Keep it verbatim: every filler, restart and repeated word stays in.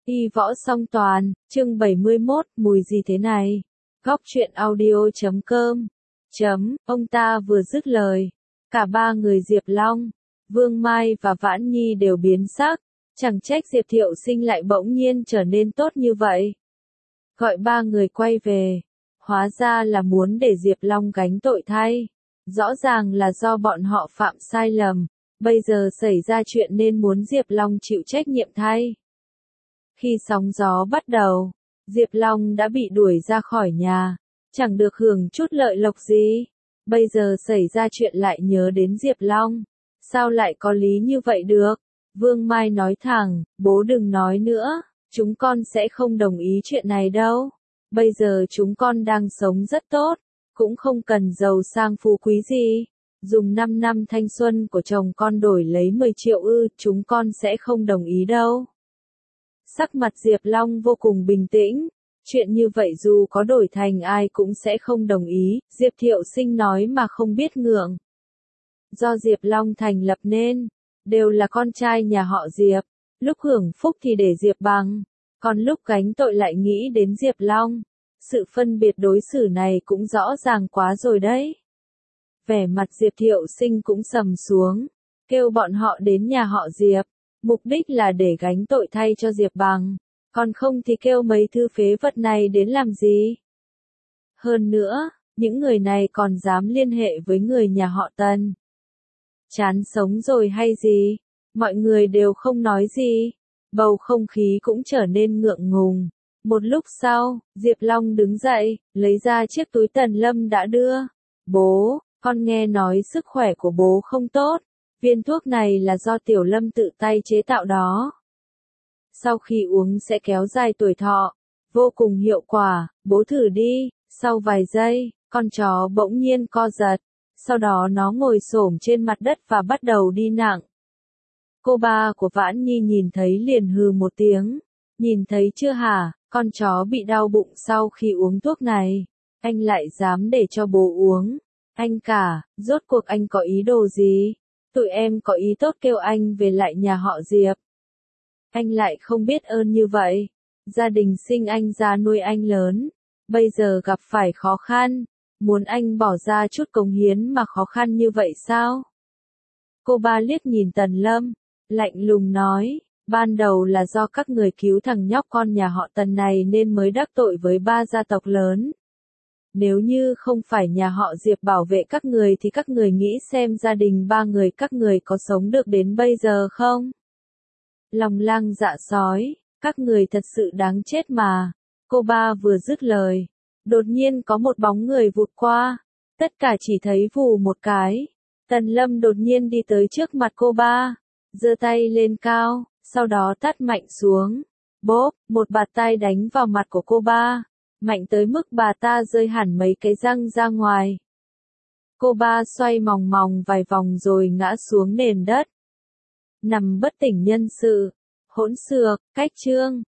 Y võ song toàn, chương bảy mươi mốt, mùi gì thế này? Góc truyện audio chấm com. Chấm, ông ta vừa dứt lời. Cả ba người Diệp Long, Vương Mai và Vãn Nhi đều biến sắc. Chẳng trách Diệp Thiệu Sinh lại bỗng nhiên trở nên tốt như vậy. Gọi ba người quay về. Hóa ra là muốn để Diệp Long gánh tội thay. Rõ ràng là do bọn họ phạm sai lầm. Bây giờ xảy ra chuyện nên muốn Diệp Long chịu trách nhiệm thay. Khi sóng gió bắt đầu, Diệp Long đã bị đuổi ra khỏi nhà, chẳng được hưởng chút lợi lộc gì. Bây giờ xảy ra chuyện lại nhớ đến Diệp Long. Sao lại có lý như vậy được? Vương Mai nói thẳng, bố đừng nói nữa, chúng con sẽ không đồng ý chuyện này đâu. Bây giờ chúng con đang sống rất tốt, cũng không cần giàu sang phú quý gì. Dùng năm năm thanh xuân của chồng con đổi lấy mười triệu ư, chúng con sẽ không đồng ý đâu. Sắc mặt Diệp Long vô cùng bình tĩnh. Chuyện như vậy dù có đổi thành ai cũng sẽ không đồng ý, Diệp Thiệu Sinh nói mà không biết ngượng. Do Diệp Long thành lập nên, đều là con trai nhà họ Diệp, lúc hưởng phúc thì để Diệp Bằng, còn lúc gánh tội lại nghĩ đến Diệp Long. Sự phân biệt đối xử này cũng rõ ràng quá rồi đấy. Vẻ mặt Diệp Thiệu Sinh cũng sầm xuống, kêu bọn họ đến nhà họ Diệp, mục đích là để gánh tội thay cho Diệp Bằng, còn không thì kêu mấy thứ phế vật này đến làm gì. Hơn nữa, những người này còn dám liên hệ với người nhà họ Tần. Chán sống rồi hay gì? Mọi người đều không nói gì, bầu không khí cũng trở nên ngượng ngùng. Một lúc sau, Diệp Long đứng dậy, lấy ra chiếc túi Tần Lâm đã đưa. Bố, con nghe nói sức khỏe của bố không tốt, viên thuốc này là do Tiểu Lâm tự tay chế tạo đó. Sau khi uống sẽ kéo dài tuổi thọ, vô cùng hiệu quả, bố thử đi. Sau vài giây, con chó bỗng nhiên co giật, sau đó nó ngồi xổm trên mặt đất và bắt đầu đi nặng. Cô ba của Vãn Nhi nhìn thấy liền hừ một tiếng, nhìn thấy chưa hả, con chó bị đau bụng sau khi uống thuốc này, anh lại dám để cho bố uống. Anh cả, rốt cuộc anh có ý đồ gì? Tụi em có ý tốt kêu anh về lại nhà họ Diệp. Anh lại không biết ơn như vậy. Gia đình sinh anh ra nuôi anh lớn, bây giờ gặp phải khó khăn, muốn anh bỏ ra chút cống hiến mà khó khăn như vậy sao? Cô ba liếc nhìn Tần Lâm, lạnh lùng nói, ban đầu là do các người cứu thằng nhóc con nhà họ Tần này nên mới đắc tội với ba gia tộc lớn. Nếu như không phải nhà họ Diệp bảo vệ các người thì các người nghĩ xem gia đình ba người các người có sống được đến bây giờ không? Lòng lang dạ sói, các người thật sự đáng chết mà. Cô ba vừa dứt lời, đột nhiên có một bóng người vụt qua, tất cả chỉ thấy vù một cái. Tần Lâm đột nhiên đi tới trước mặt cô ba, giơ tay lên cao, sau đó tát mạnh xuống. Bốp, một bạt tai đánh vào mặt của cô ba, mạnh tới mức bà ta rơi hẳn mấy cái răng ra ngoài. Cô ba xoay mòng mòng vài vòng rồi ngã xuống nền đất. Nằm bất tỉnh nhân sự. Hỗn xược, cách chương.